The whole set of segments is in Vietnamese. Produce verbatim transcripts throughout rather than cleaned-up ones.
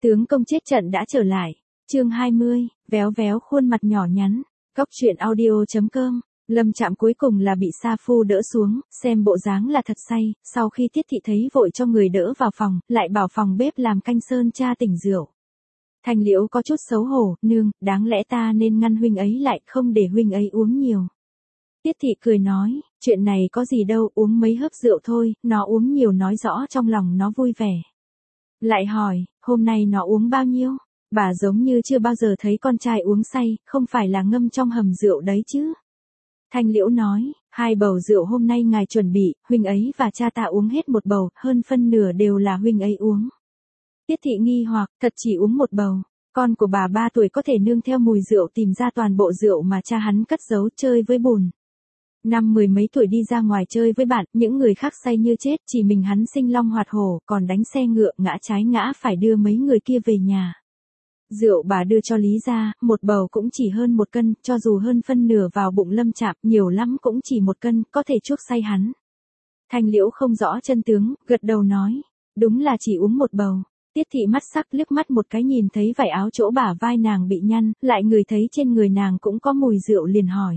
Tướng công chết trận đã trở lại. Chương hai mươi, véo véo khuôn mặt nhỏ nhắn. Cóc truyện audio chấm com. Lâm Trạm cuối cùng là bị Sa Phu đỡ xuống, xem bộ dáng là thật say, sau khi Tiết Thị thấy vội cho người đỡ vào phòng, lại bảo phòng bếp làm canh sơn cha tỉnh rượu. Thanh Liễu có chút xấu hổ, nương, đáng lẽ ta nên ngăn huynh ấy lại, không để huynh ấy uống nhiều. Tiết Thị cười nói, chuyện này có gì đâu, uống mấy hớp rượu thôi, nó uống nhiều nói rõ trong lòng nó vui vẻ. Lại hỏi, hôm nay nó uống bao nhiêu? Bà giống như chưa bao giờ thấy con trai uống say, không phải là ngâm trong hầm rượu đấy chứ. Thanh Liễu nói, hai bầu rượu hôm nay ngài chuẩn bị, huynh ấy và cha ta uống hết một bầu, hơn phân nửa đều là huynh ấy uống. Tiết Thị nghi hoặc, thật chỉ uống một bầu, con của bà ba tuổi có thể nương theo mùi rượu tìm ra toàn bộ rượu mà cha hắn cất giấu chơi với bùn. Năm mười mấy tuổi đi ra ngoài chơi với bạn, những người khác say như chết, chỉ mình hắn sinh long hoạt hổ, còn đánh xe ngựa ngã trái ngã phải đưa mấy người kia về nhà. Rượu bà đưa cho Lý gia, một bầu cũng chỉ hơn một cân, cho dù hơn phân nửa vào bụng Lâm Trạm, nhiều lắm cũng chỉ một cân, có thể chuốc say hắn. Thanh Liễu không rõ chân tướng, gật đầu nói, đúng là chỉ uống một bầu. Tiết Thị mắt sắc liếc mắt một cái nhìn thấy vải áo chỗ bả vai nàng bị nhăn, lại người thấy trên người nàng cũng có mùi rượu liền hỏi.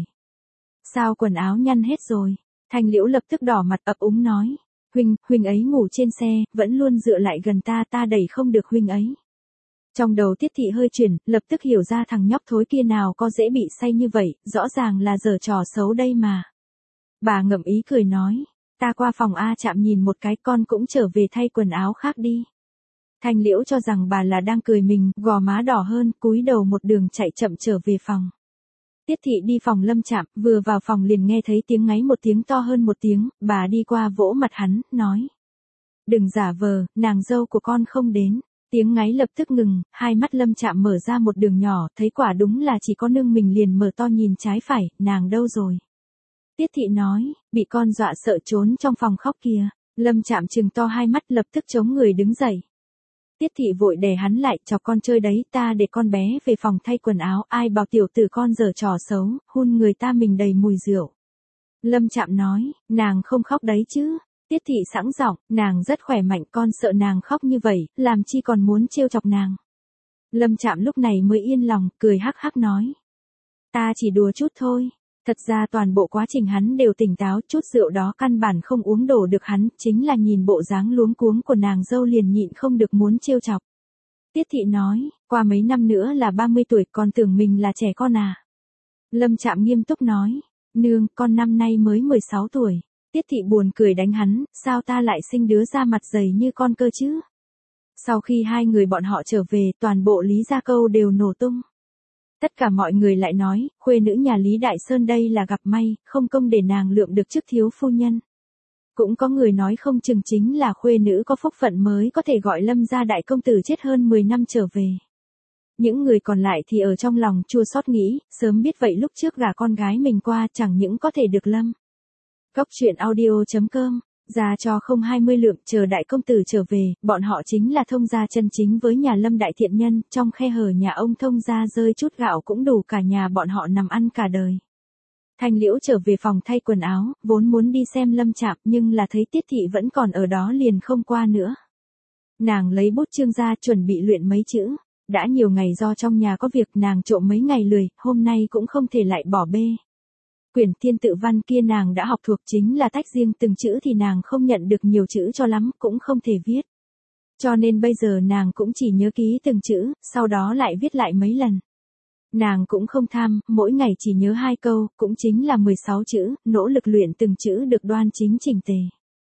Sao quần áo nhăn hết rồi? Thanh Liễu lập tức đỏ mặt ấp úng nói, huynh, huynh ấy ngủ trên xe, vẫn luôn dựa lại gần ta, ta đẩy không được huynh ấy. Trong đầu Tiết Thị hơi chuyển, lập tức hiểu ra thằng nhóc thối kia nào có dễ bị say như vậy, rõ ràng là giở trò xấu đây mà. Bà ngậm ý cười nói, ta qua phòng A Trạm nhìn một cái, con cũng trở về thay quần áo khác đi. Thanh Liễu cho rằng bà là đang cười mình, gò má đỏ hơn, cúi đầu một đường chạy chậm trở về phòng. Tiết Thị đi phòng Lâm Trạm, vừa vào phòng liền nghe thấy tiếng ngáy một tiếng to hơn một tiếng, bà đi qua vỗ mặt hắn, nói. Đừng giả vờ, nàng dâu của con không đến. Tiếng ngáy lập tức ngừng, hai mắt Lâm Trạm mở ra một đường nhỏ, thấy quả đúng là chỉ có nương mình liền mở to nhìn trái phải, nàng đâu rồi? Tiết Thị nói, bị con dọa sợ trốn trong phòng khóc kìa. Lâm Trạm trừng to hai mắt lập tức chống người đứng dậy. Tiết Thị vội đè hắn lại, chọc con chơi đấy, ta để con bé về phòng thay quần áo, ai bảo tiểu tử con giở trò xấu, hun người ta mình đầy mùi rượu. Lâm Trạm nói, nàng không khóc đấy chứ. Tiết Thị sẵn giọng, nàng rất khỏe mạnh, con sợ nàng khóc như vậy, làm chi còn muốn trêu chọc nàng. Lâm Trạm lúc này mới yên lòng, cười hắc hắc nói. Ta chỉ đùa chút thôi. Thật ra toàn bộ quá trình hắn đều tỉnh táo, chút rượu đó căn bản không uống đổ được hắn, chính là nhìn bộ dáng luống cuống của nàng dâu liền nhịn không được muốn trêu chọc. Tiết Thị nói, qua mấy năm nữa là ba mươi tuổi, con tưởng mình là trẻ con à. Lâm Trạm nghiêm túc nói, nương, con năm nay mới mười sáu tuổi. Tiết Thị buồn cười đánh hắn, sao ta lại sinh đứa ra mặt dày như con cơ chứ? Sau khi hai người bọn họ trở về, toàn bộ Lý Gia Câu đều nổ tung. Tất cả mọi người lại nói, khuê nữ nhà Lý Đại Sơn đây là gặp may, không công để nàng lượm được chức thiếu phu nhân. Cũng có người nói không chừng chính là khuê nữ có phúc phận mới có thể gọi Lâm gia đại công tử chết hơn mười năm trở về. Những người còn lại thì ở trong lòng chua xót nghĩ, sớm biết vậy lúc trước gả con gái mình qua chẳng những có thể được Lâm. Cóc truyện audio chấm com, ra cho không hai mươi lượng, chờ đại công tử trở về, bọn họ chính là thông gia chân chính với nhà Lâm đại thiện nhân, trong khe hở nhà ông thông gia rơi chút gạo cũng đủ cả nhà bọn họ nằm ăn cả đời. Thanh Liễu trở về phòng thay quần áo, vốn muốn đi xem Lâm Trạm nhưng là thấy Tiết Thị vẫn còn ở đó liền không qua nữa. Nàng lấy bút chương ra chuẩn bị luyện mấy chữ, đã nhiều ngày do trong nhà có việc nàng trộm mấy ngày lười, hôm nay cũng không thể lại bỏ bê. Quyển thiên tự văn kia nàng đã học thuộc, chính là tách riêng từng chữ thì nàng không nhận được nhiều chữ cho lắm, cũng không thể viết. Cho nên bây giờ nàng cũng chỉ nhớ ký từng chữ, sau đó lại viết lại mấy lần. Nàng cũng không tham, mỗi ngày chỉ nhớ hai câu, cũng chính là mười sáu chữ, nỗ lực luyện từng chữ được đoan chính chỉnh tề.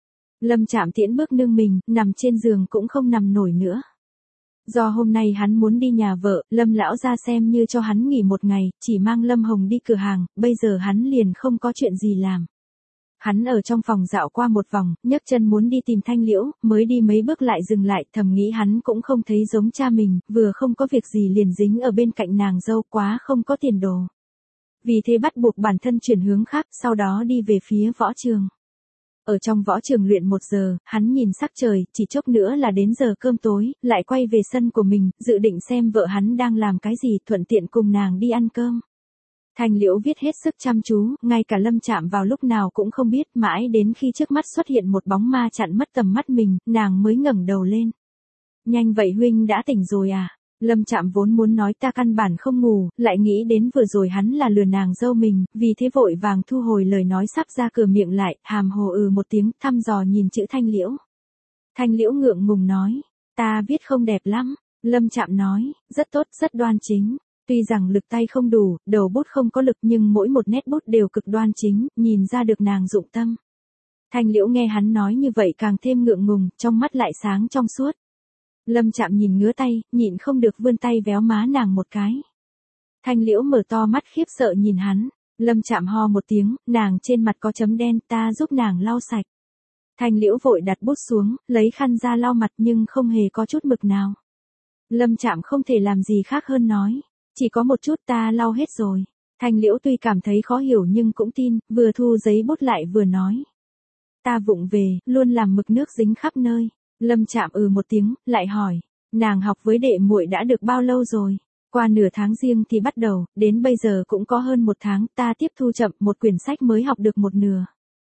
Lâm Trạm tiễn bước nương mình, nằm trên giường cũng không nằm nổi nữa. Do hôm nay hắn muốn đi nhà vợ, Lâm lão ra xem như cho hắn nghỉ một ngày, chỉ mang Lâm Hồng đi cửa hàng, bây giờ hắn liền không có chuyện gì làm. Hắn ở trong phòng dạo qua một vòng, nhấc chân muốn đi tìm Thanh Liễu, mới đi mấy bước lại dừng lại, thầm nghĩ hắn cũng không thấy giống cha mình, vừa không có việc gì liền dính ở bên cạnh nàng dâu, quá không có tiền đồ. Vì thế bắt buộc bản thân chuyển hướng khác, sau đó đi về phía võ trường. Ở trong võ trường luyện một giờ, hắn nhìn sắc trời, chỉ chốc nữa là đến giờ cơm tối, lại quay về sân của mình, dự định xem vợ hắn đang làm cái gì, thuận tiện cùng nàng đi ăn cơm. Thanh Liễu viết hết sức chăm chú, ngay cả Lâm Trạm vào lúc nào cũng không biết, mãi đến khi trước mắt xuất hiện một bóng ma chặn mất tầm mắt mình, nàng mới ngẩng đầu lên. Nhanh vậy huynh đã tỉnh rồi à? Lâm Trạm vốn muốn nói ta căn bản không ngủ, lại nghĩ đến vừa rồi hắn là lừa nàng dâu mình, vì thế vội vàng thu hồi lời nói sắp ra cửa miệng lại, hàm hồ ừ một tiếng, thăm dò nhìn chữ Thanh Liễu. Thanh Liễu ngượng ngùng nói, ta viết không đẹp lắm. Lâm Trạm nói, rất tốt, rất đoan chính. Tuy rằng lực tay không đủ, đầu bút không có lực nhưng mỗi một nét bút đều cực đoan chính, nhìn ra được nàng dụng tâm. Thanh Liễu nghe hắn nói như vậy càng thêm ngượng ngùng, trong mắt lại sáng trong suốt. Lâm Trạm nhìn ngứa tay, nhịn không được vươn tay véo má nàng một cái. Thanh Liễu mở to mắt khiếp sợ nhìn hắn. Lâm Trạm ho một tiếng, nàng trên mặt có chấm đen, ta giúp nàng lau sạch. Thanh Liễu vội đặt bút xuống, lấy khăn ra lau mặt nhưng không hề có chút mực nào. Lâm Trạm không thể làm gì khác hơn nói, chỉ có một chút, ta lau hết rồi. Thanh Liễu tuy cảm thấy khó hiểu nhưng cũng tin, vừa thu giấy bút lại vừa nói. Ta vụng về, luôn làm mực nước dính khắp nơi. Lâm Trạm ừ một tiếng, lại hỏi, nàng học với đệ muội đã được bao lâu rồi? Qua nửa tháng riêng thì bắt đầu, đến bây giờ cũng có hơn một tháng, ta tiếp thu chậm, một quyển sách mới học được một nửa.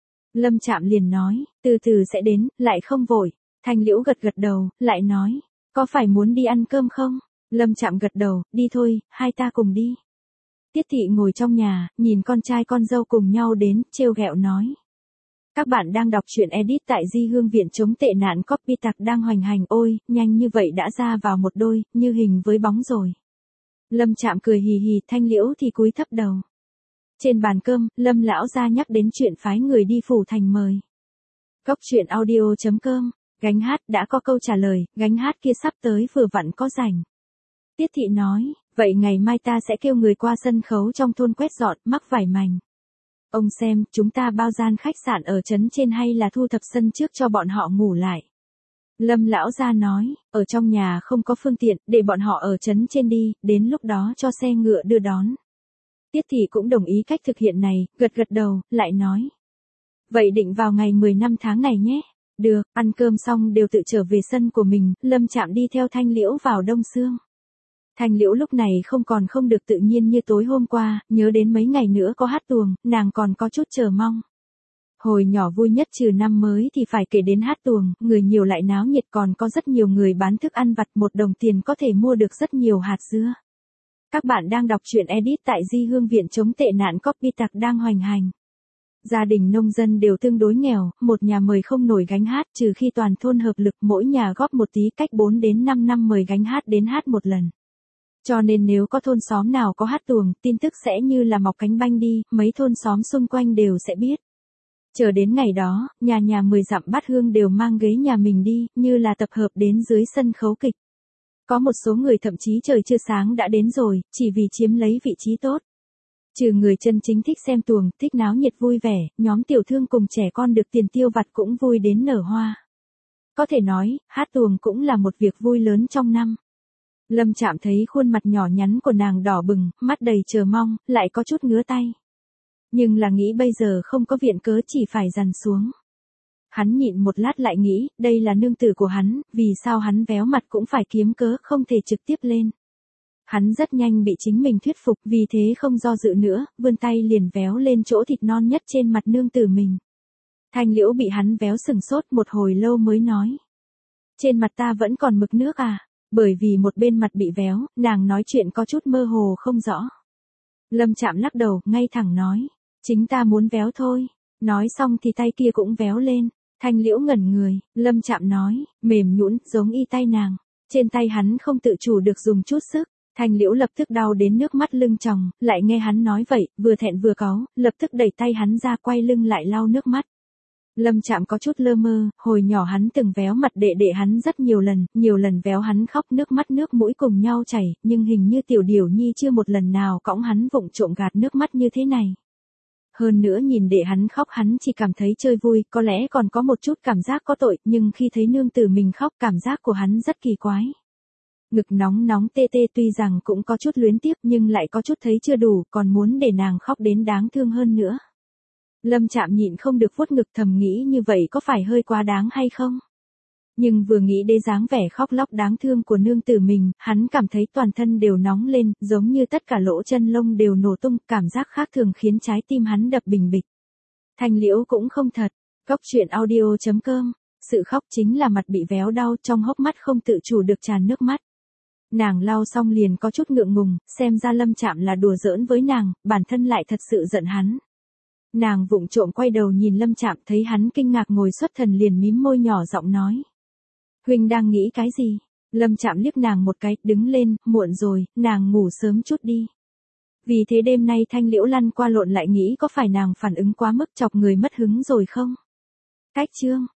Lâm Trạm liền nói, từ từ sẽ đến, lại không vội. Thanh Liễu gật gật đầu, lại nói, có phải muốn đi ăn cơm không? Lâm Trạm gật đầu, đi thôi, hai ta cùng đi. Tiết Thị ngồi trong nhà, nhìn con trai con dâu cùng nhau đến, trêu ghẹo nói. Các bạn đang đọc truyện edit tại Di Hương Viện chống tệ nạn copy tặc đang hoành hành, ôi, nhanh như vậy đã ra vào một đôi, như hình với bóng rồi. Lâm Trạm cười hì hì, Thanh Liễu thì cúi thấp đầu. Trên bàn cơm, Lâm lão gia nhắc đến chuyện phái người đi phủ thành mời. Cốc truyện audio chấm com, gánh hát đã có câu trả lời, gánh hát kia sắp tới vừa vặn có rảnh. Tiết Thị nói, vậy ngày mai ta sẽ kêu người qua sân khấu trong thôn quét dọn, mắc vải mảnh. Ông xem, chúng ta bao gian khách sạn ở trấn trên hay là thu thập sân trước cho bọn họ ngủ lại. Lâm lão gia nói, ở trong nhà không có phương tiện, để bọn họ ở trấn trên đi, đến lúc đó cho xe ngựa đưa đón. Tiết Thị cũng đồng ý cách thực hiện này, gật gật đầu, lại nói. Vậy định vào ngày mười lăm tháng này nhé. Được, ăn cơm xong đều tự trở về sân của mình, Lâm Trạm đi theo Thanh Liễu vào Đông Sương. Thanh Liễu lúc này không còn không được tự nhiên như tối hôm qua, nhớ đến mấy ngày nữa có hát tuồng, nàng còn có chút chờ mong. Hồi nhỏ vui nhất trừ năm mới thì phải kể đến hát tuồng, người nhiều lại náo nhiệt, còn có rất nhiều người bán thức ăn vặt, một đồng tiền có thể mua được rất nhiều hạt dưa. Các bạn đang đọc truyện edit tại Di Hương Viện chống tệ nạn copy tặc đang hoành hành. Gia đình nông dân đều tương đối nghèo, một nhà mời không nổi gánh hát, trừ khi toàn thôn hợp lực mỗi nhà góp một tí, cách bốn đến năm năm mời gánh hát đến hát một lần. Cho nên nếu có thôn xóm nào có hát tuồng, tin tức sẽ như là mọc cánh banh đi, mấy thôn xóm xung quanh đều sẽ biết. Chờ đến ngày đó, nhà nhà mười dặm bát hương đều mang ghế nhà mình đi, như là tập hợp đến dưới sân khấu kịch. Có một số người thậm chí trời chưa sáng đã đến rồi, chỉ vì chiếm lấy vị trí tốt. Trừ người chân chính thích xem tuồng, thích náo nhiệt vui vẻ, nhóm tiểu thương cùng trẻ con được tiền tiêu vặt cũng vui đến nở hoa. Có thể nói, hát tuồng cũng là một việc vui lớn trong năm. Lâm Trạm thấy khuôn mặt nhỏ nhắn của nàng đỏ bừng, mắt đầy chờ mong, lại có chút ngứa tay. Nhưng là nghĩ bây giờ không có viện cớ chỉ phải dằn xuống. Hắn nhịn một lát lại nghĩ, đây là nương tử của hắn, vì sao hắn véo mặt cũng phải kiếm cớ không thể trực tiếp lên. Hắn rất nhanh bị chính mình thuyết phục, vì thế không do dự nữa, vươn tay liền véo lên chỗ thịt non nhất trên mặt nương tử mình. Thanh Liễu bị hắn véo sừng sốt một hồi lâu mới nói. Trên mặt ta vẫn còn mực nước à? Bởi vì một bên mặt bị véo, nàng nói chuyện có chút mơ hồ không rõ. Lâm Trạm lắc đầu, ngay thẳng nói. Chính ta muốn véo thôi. Nói xong thì tay kia cũng véo lên. Thanh Liễu ngẩn người, Lâm Trạm nói, mềm nhũn giống y tay nàng. Trên tay hắn không tự chủ được dùng chút sức. Thanh Liễu lập tức đau đến nước mắt lưng tròng, lại nghe hắn nói vậy, vừa thẹn vừa cáu, lập tức đẩy tay hắn ra quay lưng lại lau nước mắt. Lâm Trạm có chút lơ mơ, hồi nhỏ hắn từng véo mặt đệ đệ hắn rất nhiều lần, nhiều lần véo hắn khóc nước mắt nước mũi cùng nhau chảy, nhưng hình như tiểu điểu nhi chưa một lần nào cõng hắn vụng trộm gạt nước mắt như thế này. Hơn nữa nhìn đệ hắn khóc hắn chỉ cảm thấy chơi vui, có lẽ còn có một chút cảm giác có tội, nhưng khi thấy nương tử mình khóc cảm giác của hắn rất kỳ quái. Ngực nóng nóng tê tê tuy rằng cũng có chút luyến tiếc nhưng lại có chút thấy chưa đủ, còn muốn để nàng khóc đến đáng thương hơn nữa. Lâm Trạm nhịn không được vuốt ngực thầm nghĩ như vậy có phải hơi quá đáng hay không? Nhưng vừa nghĩ đến dáng vẻ khóc lóc đáng thương của nương tử mình, hắn cảm thấy toàn thân đều nóng lên, giống như tất cả lỗ chân lông đều nổ tung, cảm giác khác thường khiến trái tim hắn đập bình bịch. Thanh Liễu cũng không thật. Cốc truyện audio chấm com sự khóc chính là mặt bị véo đau, trong hốc mắt không tự chủ được tràn nước mắt. Nàng lau xong liền có chút ngượng ngùng, xem ra Lâm Trạm là đùa giỡn với nàng, bản thân lại thật sự giận hắn. Nàng vụng trộm quay đầu nhìn Lâm Trạm, thấy hắn kinh ngạc ngồi xuất thần liền mím môi nhỏ giọng nói. Huynh đang nghĩ cái gì? Lâm Trạm liếc nàng một cái, đứng lên, muộn rồi, nàng ngủ sớm chút đi. Vì thế đêm nay Thanh Liễu lăn qua lộn lại nghĩ có phải nàng phản ứng quá mức chọc người mất hứng rồi không? Cách chương